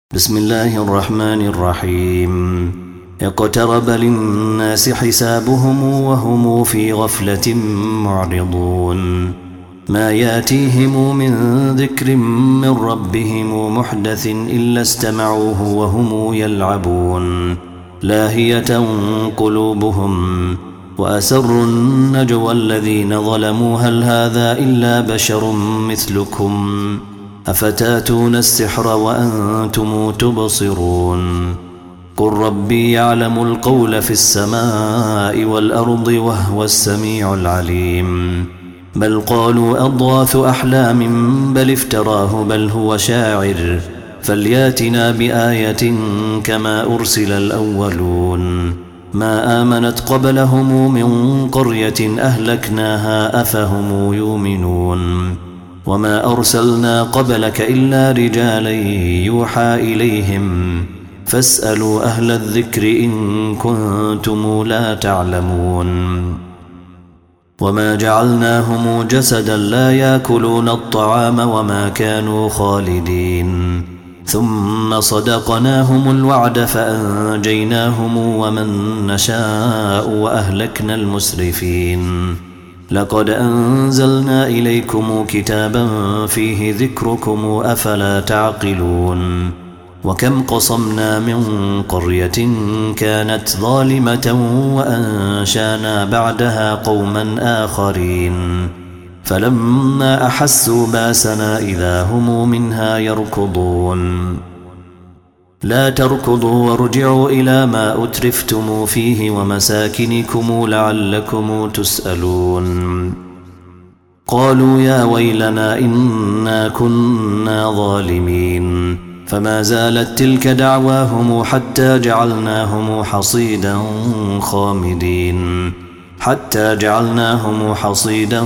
بسم الله الرحمن الرحيم. اقترب للناس حسابهم وهم في غفلة معرضون. ما ياتيهم من ذكر من ربهم محدث إلا استمعوه وهم يلعبون لاهية قلوبهم وأسروا النجوى الذين ظلموا هل هذا إلا بشر مثلكم أفتاتون السحر وأنتم تبصرون. قل ربي يعلم القول في السماء والأرض وهو السميع العليم. بل قالوا أضغاث أحلام بل افتراه بل هو شاعر فلياتنا بآية كما أرسل الأولون. ما آمنت قبلهم من قرية أهلكناها أفهم يؤمنون. وما أرسلنا قبلك إلا رجالا يوحى إليهم فاسألوا أهل الذكر إن كنتم لا تعلمون. وما جعلناهم جسدا لا يأكلون الطعام وما كانوا خالدين ثم صدقناهم الوعد فأنجيناهم ومن نشاء وأهلكنا المسرفين. لقد أنزلنا إليكم كتابا فيه ذكركم أفلا تعقلون. وكم قصمنا من قرية كانت ظالمة وأنشانا بعدها قوما آخرين فلما أحسوا باسنا إذا هم منها يركضون. لا تركضوا وارجعوا إلى ما أترفتم فيه ومساكنكم لعلكم تسألون. قالوا يا ويلنا إنا كنا ظالمين فما زالت تلك دعواهم حتى جعلناهم حصيدا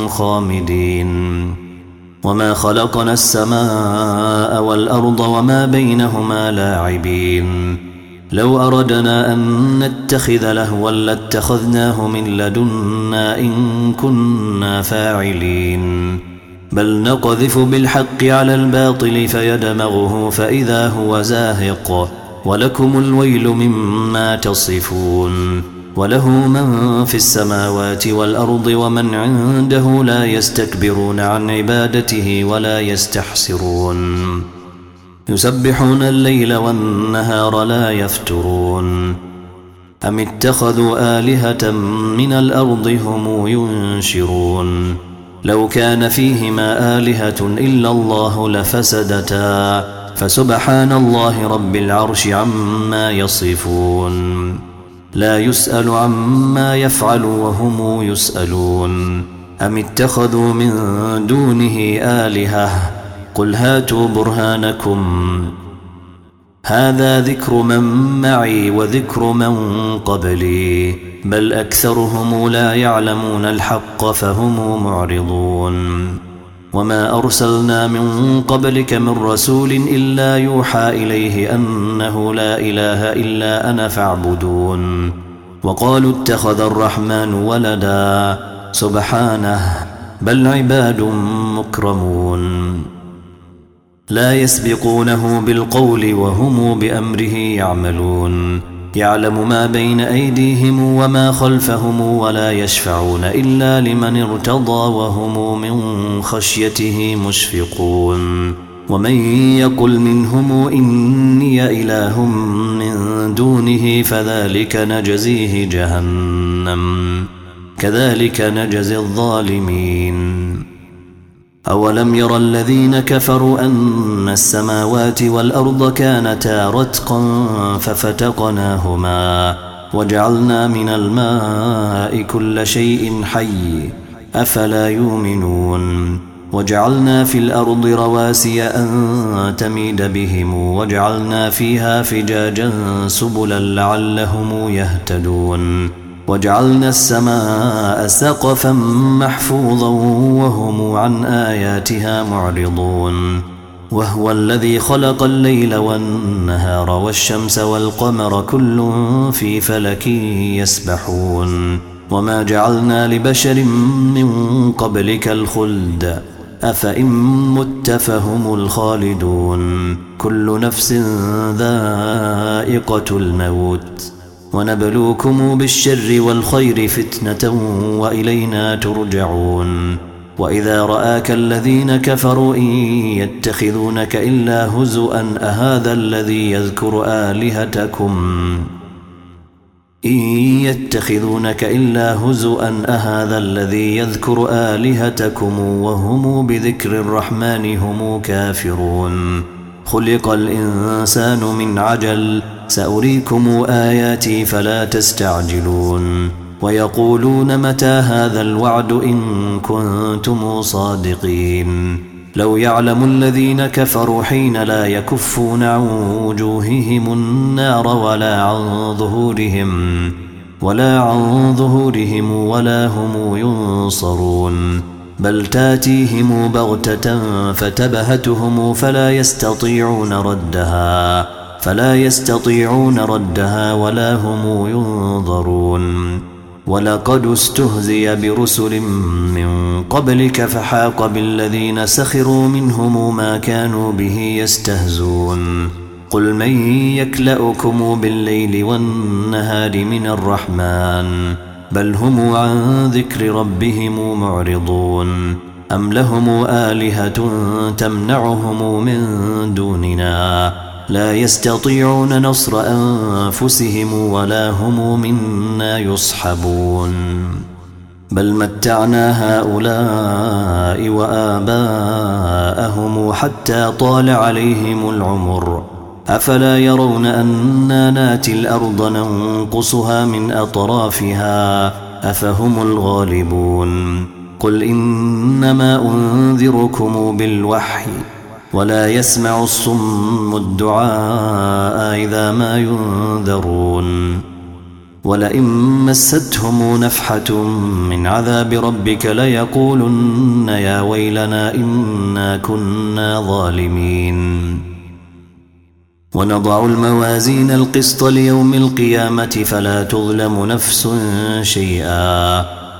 خامدين. وما خلقنا السماء والأرض وما بينهما لاعبين. لو أردنا أن نتخذ لهوا لاتخذناه من لدنا إن كنا فاعلين. بل نقذف بالحق على الباطل فيدمغه فإذا هو زاهق ولكم الويل مما تصفون. وله من في السماوات والأرض ومن عنده لا يستكبرون عن عبادته ولا يستحسرون. يسبحون الليل والنهار لا يفترون. أم اتخذوا آلهة من الأرض هم ينشرون. لو كان فيهما آلهة إلا الله لفسدتا فسبحان الله رب العرش عما يصفون. لا يسأل عما يفعل وهم يسألون. أم اتخذوا من دونه آلهة قل هاتوا برهانكم هذا ذكر من معي وذكر من قبلي بل أكثرهم لا يعلمون الحق فهم معرضون. وما أرسلنا من قبلك من رسول إلا يوحى إليه أنه لا إله إلا أنا فاعبدون. وقالوا اتخذ الرحمن ولدا سبحانه بل عباد مكرمون لا يسبقونه بالقول وهم بأمره يعملون. يعلم ما بين أيديهم وما خلفهم ولا يشفعون إلا لمن ارتضى وهم من خشيته مشفقون. ومن يقل منهم إني إله من دونه فذلك نجزيه جهنم كذلك نجزي الظالمين. أولم ير الذين كفروا أن السماوات والأرض كانتا رتقا ففتقناهما وجعلنا من الماء كل شيء حي أفلا يؤمنون. وجعلنا في الأرض رواسي أن تميد بهم وجعلنا فيها فجاجا سبلا لعلهم يهتدون. وجعلنا السماء سقفا محفوظا وهم عن آياتها معرضون. وهو الذي خلق الليل والنهار والشمس والقمر كل في فلك يسبحون. وما جعلنا لبشر من قبلك الخلد أفإن مت فهم الخالدون كل نفس ذائقة الموت ونبلوكم بالشر والخير فتنة وإلينا ترجعون وإذا رآك الذين كفروا إن يتخذونك إلا هزؤا أهذا الذي يذكر آلهتكم وهم بذكر الرحمن هم كافرون خلق الإنسان من عجل سأريكم آياتي فلا تستعجلون ويقولون متى هذا الوعد إن كنتم صادقين لو يعلم الذين كفروا حين لا يكفون عن وجوههم النار ولا عن ظهورهم ولا هم ينصرون بل تاتيهم بغتة فتبهتهم فلا يستطيعون ردها ولا هم ينظرون ولقد استهزئ برسل من قبلك فحاق بالذين سخروا منهم ما كانوا به يستهزون قل من يكلؤكم بالليل والنهار من الرحمن بل هم عن ذكر ربهم معرضون أم لهم آلهة تمنعهم من دوننا لا يستطيعون نصر أنفسهم ولا هم منا يصحبون بل متعنا هؤلاء وآباءهم حتى طال عليهم العمر أفلا يرون أنا ناتي الأرض ننقصها من أطرافها أفهم الغالبون قل إنما أنذركم بالوحي ولا يسمع الصم الدعاء إذا ما ينذرون ولئن مستهم نفحة من عذاب ربك ليقولن يا ويلنا إنا كنا ظالمين ونضع الموازين القسط ليوم القيامة فلا تظلم نفس شيئا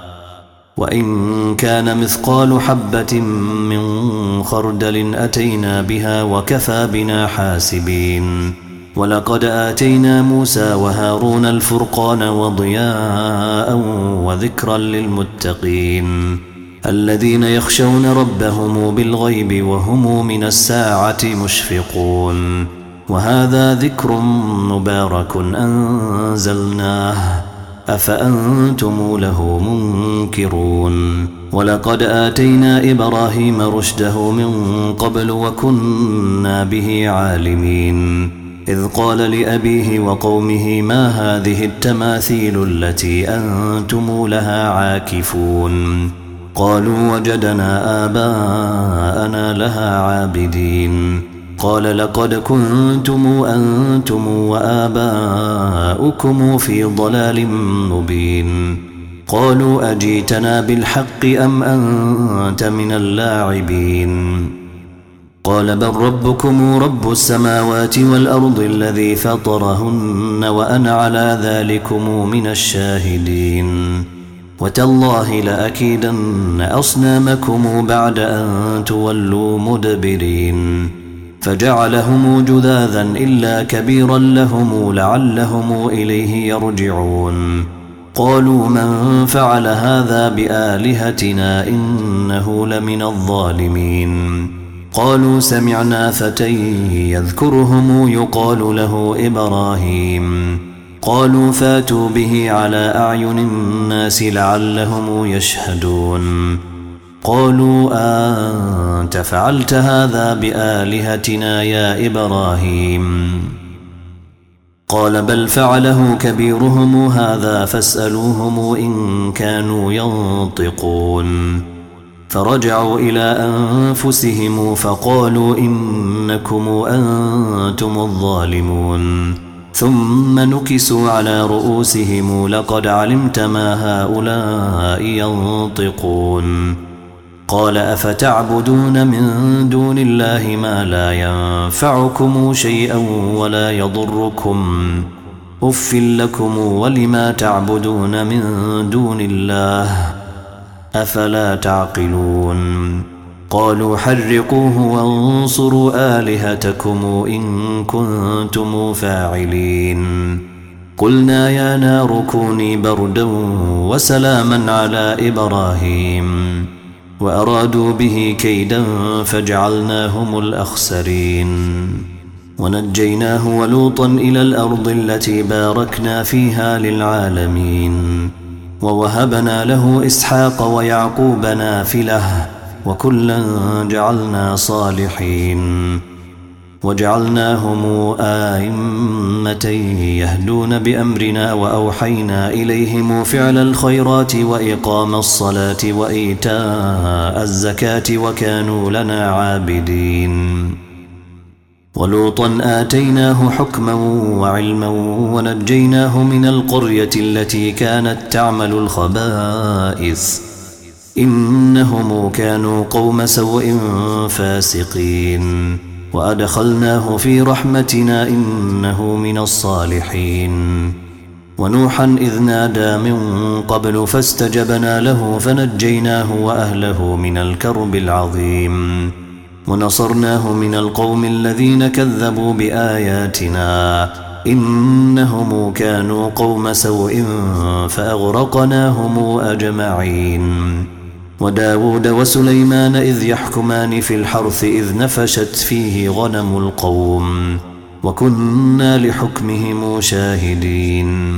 وإن كان مثقال حبة من خردل أتينا بها وكفى بنا حاسبين ولقد آتينا موسى وهارون الفرقان وضياء وذكرا للمتقين الذين يخشون ربهم بالغيب وهم من الساعة مشفقون وهذا ذكر مبارك أنزلناه أفأنتم له منكرون ولقد آتينا إبراهيم رشده من قبل وكنا به عالمين إذ قال لأبيه وقومه ما هذه التماثيل التي أنتم لها عاكفون قالوا وجدنا آباءنا لها عابدين قال لقد كنتم أنتم وآباؤكم في ضلال مبين قالوا أجيتنا بالحق أم أنت من اللاعبين قال بل ربكم رب السماوات والأرض الذي فطرهن وأنا على ذلكم من الشاهدين وتالله لأكيدن أصنامكم بعد أن تولوا مدبرين فجعلهم جذاذا إلا كبيرا لهم لعلهم إليه يرجعون قالوا من فعل هذا بآلهتنا إنه لمن الظالمين قالوا سمعنا فتى يذكرهم يقال له إبراهيم قالوا فاتوا به على أعين الناس لعلهم يشهدون قالوا أنت فعلت هذا بآلهتنا يا إبراهيم قال بل فعله كبيرهم هذا فاسألوهم إن كانوا ينطقون فرجعوا إلى أنفسهم فقالوا إنكم أنتم الظالمون ثم نكسوا على رؤوسهم لقد علمت ما هؤلاء ينطقون قال أفتعبدون من دون الله ما لا ينفعكم شيئا ولا يضركم أف لكم ولما تعبدون من دون الله أفلا تعقلون قالوا حرقوه وانصروا آلهتكم إن كنتم فاعلين قلنا يا نار كوني بردا وسلاما على إبراهيم وأرادوا به كيدا فجعلناهم الأخسرين ونجيناه ولوطا إلى الأرض التي باركنا فيها للعالمين ووهبنا له إسحاق ويعقوب نافلة وكلا جعلنا صالحين وجعلناهم آئمة يهدون بأمرنا وأوحينا إليهم فعل الخيرات وإقام الصلاة وإيتاء الزكاة وكانوا لنا عابدين ولوطا آتيناه حكما وعلما ونجيناه من القرية التي كانت تعمل الخبائث إنهم كانوا قوم سوء فاسقين وأدخلناه في رحمتنا إنه من الصالحين ونوحا إذ نادى من قبل فاستجبنا له فنجيناه وأهله من الكرب العظيم ونصرناه من القوم الذين كذبوا بآياتنا إنهم كانوا قوم سوء فأغرقناهم أجمعين وداود وسليمان إذ يحكمان في الحرث إذ نفشت فيه غنم القوم وكنا لحكمهم شاهدين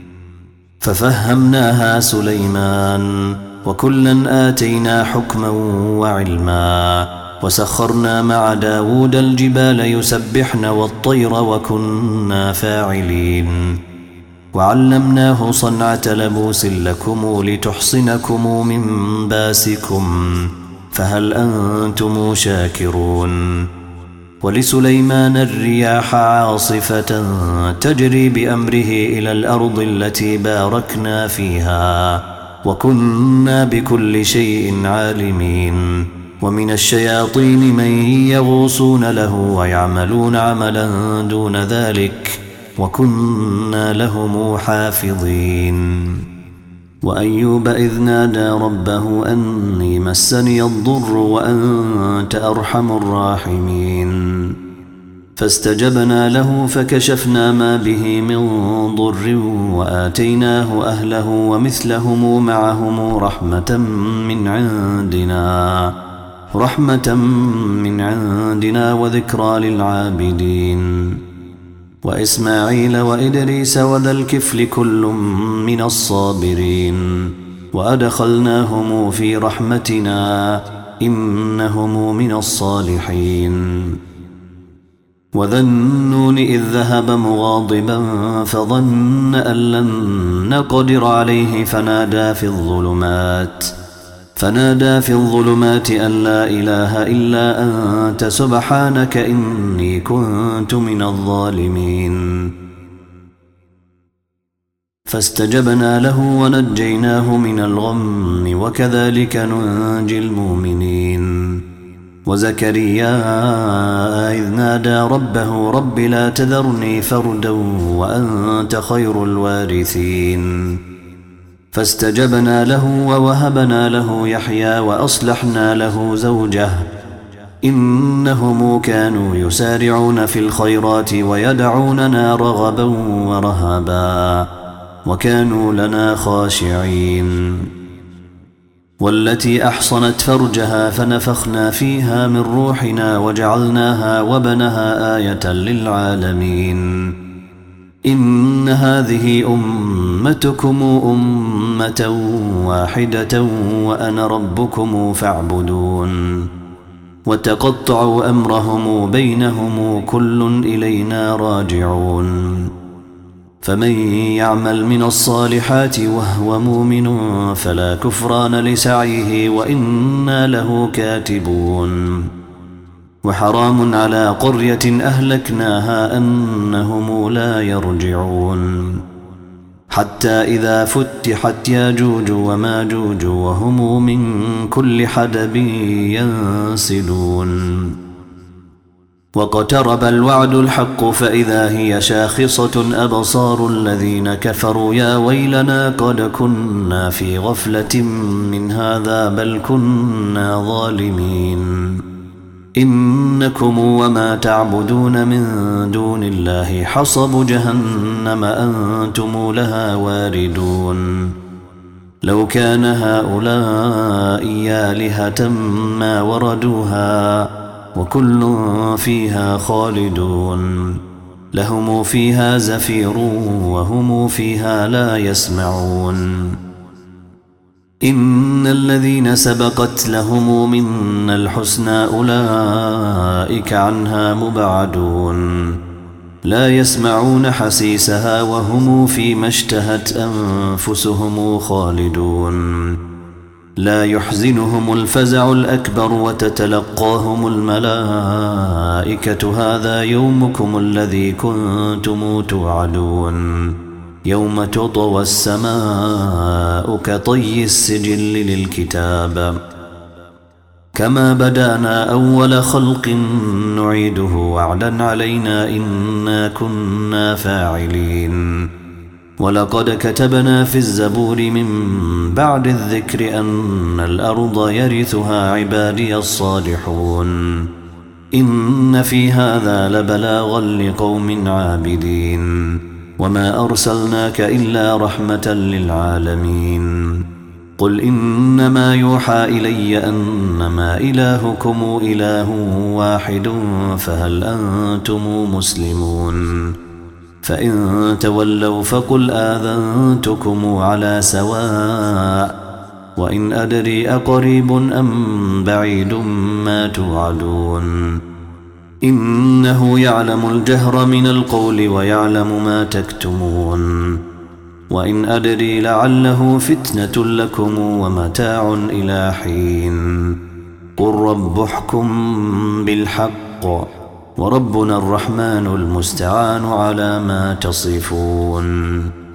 ففهمناها سليمان وكلا آتينا حكما وعلما وسخرنا مع داود الجبال يسبحن والطير وكنا فاعلين وعلمناه صنعة لبوس لكم لتحصنكم من باسكم فهل أنتم شاكرون ولسليمان الرياح عاصفة تجري بأمره إلى الأرض التي باركنا فيها وكنا بكل شيء عالمين ومن الشياطين من يغوصون له ويعملون عملا دون ذلك وكنا لهم حافظين وأيوب إذ نادى ربه أني مسني الضر وأنت أرحم الراحمين فاستجبنا له فكشفنا ما به من ضر وآتيناه أهله ومثلهم معهم رحمة من عندنا وذكرى للعابدين وإسماعيل وإدريس وذا الكفل كل من الصابرين وأدخلناهم في رحمتنا إنهم من الصالحين وذا النون إذ ذهب مغاضبا فظن أن لن نقدر عليه فنادى في الظلمات أن لا إله إلا أنت سبحانك إني كنت من الظالمين فاستجبنا له ونجيناه من الغم وكذلك ننجي المؤمنين وزكريا إذ نادى ربه رب لا تذرني فردا وأنت خير الوارثين فاستجبنا له ووهبنا له يحيى وأصلحنا له زوجه إنهم كانوا يسارعون في الخيرات ويدعوننا رغبا ورهبا وكانوا لنا خاشعين والتي أحصنت فرجها فنفخنا فيها من روحنا وجعلناها وبنها آية للعالمين إن هذه أمتكم أمة واحدة وأنا ربكم فاعبدون وتقطعوا أمرهم بينهم كل إلينا راجعون فمن يعمل من الصالحات وهو مؤمن فلا كفران لسعيه وإنا له كاتبون وحرام على قرية أهلكناها أنهم لا يرجعون حتى إذا فتحت ياجوج وماجوج وهم من كل حدب ينسلون واقترب الوعد الحق فإذا هي شاخصة أبصار الذين كفروا يا ويلنا قد كنا في غفلة من هذا بل كنا ظالمين إنكم وما تعبدون من دون الله حصب جهنم أنتم لها واردون لو كان هؤلاء آلهة ما وردوها وكل فيها خالدون لهم فيها زفير وهم فيها لا يسمعون إن الذين سبقت لهم منا الحسنى أولئك عنها مبعدون لا يسمعون حسيسها وهم فيما اشتهت أنفسهم خالدون لا يحزنهم الفزع الأكبر وتتلقاهم الملائكة هذا يومكم الذي كنتم توعدون يوم تطوى السماء كطي السجل للكتاب كما بدانا أول خلق نعيده وعدا علينا إنا كنا فاعلين ولقد كتبنا في الزبور من بعد الذكر أن الأرض يرثها عبادي الصالحون إن في هذا لبلاغا لقوم عابدين وما أرسلناك إلا رحمة للعالمين قل إنما يوحى إلي أنما إلهكم إله واحد فهل أنتم مسلمون فإن تولوا فقل آذنتكم على سواء وإن أدري أقريب أم بعيد ما توعدون إنه يعلم الجهر من القول ويعلم ما تكتمون وإن أدري لعله فتنة لكم ومتاع إلى حين قل رب احكم بالحق وربنا الرحمن المستعان على ما تصفون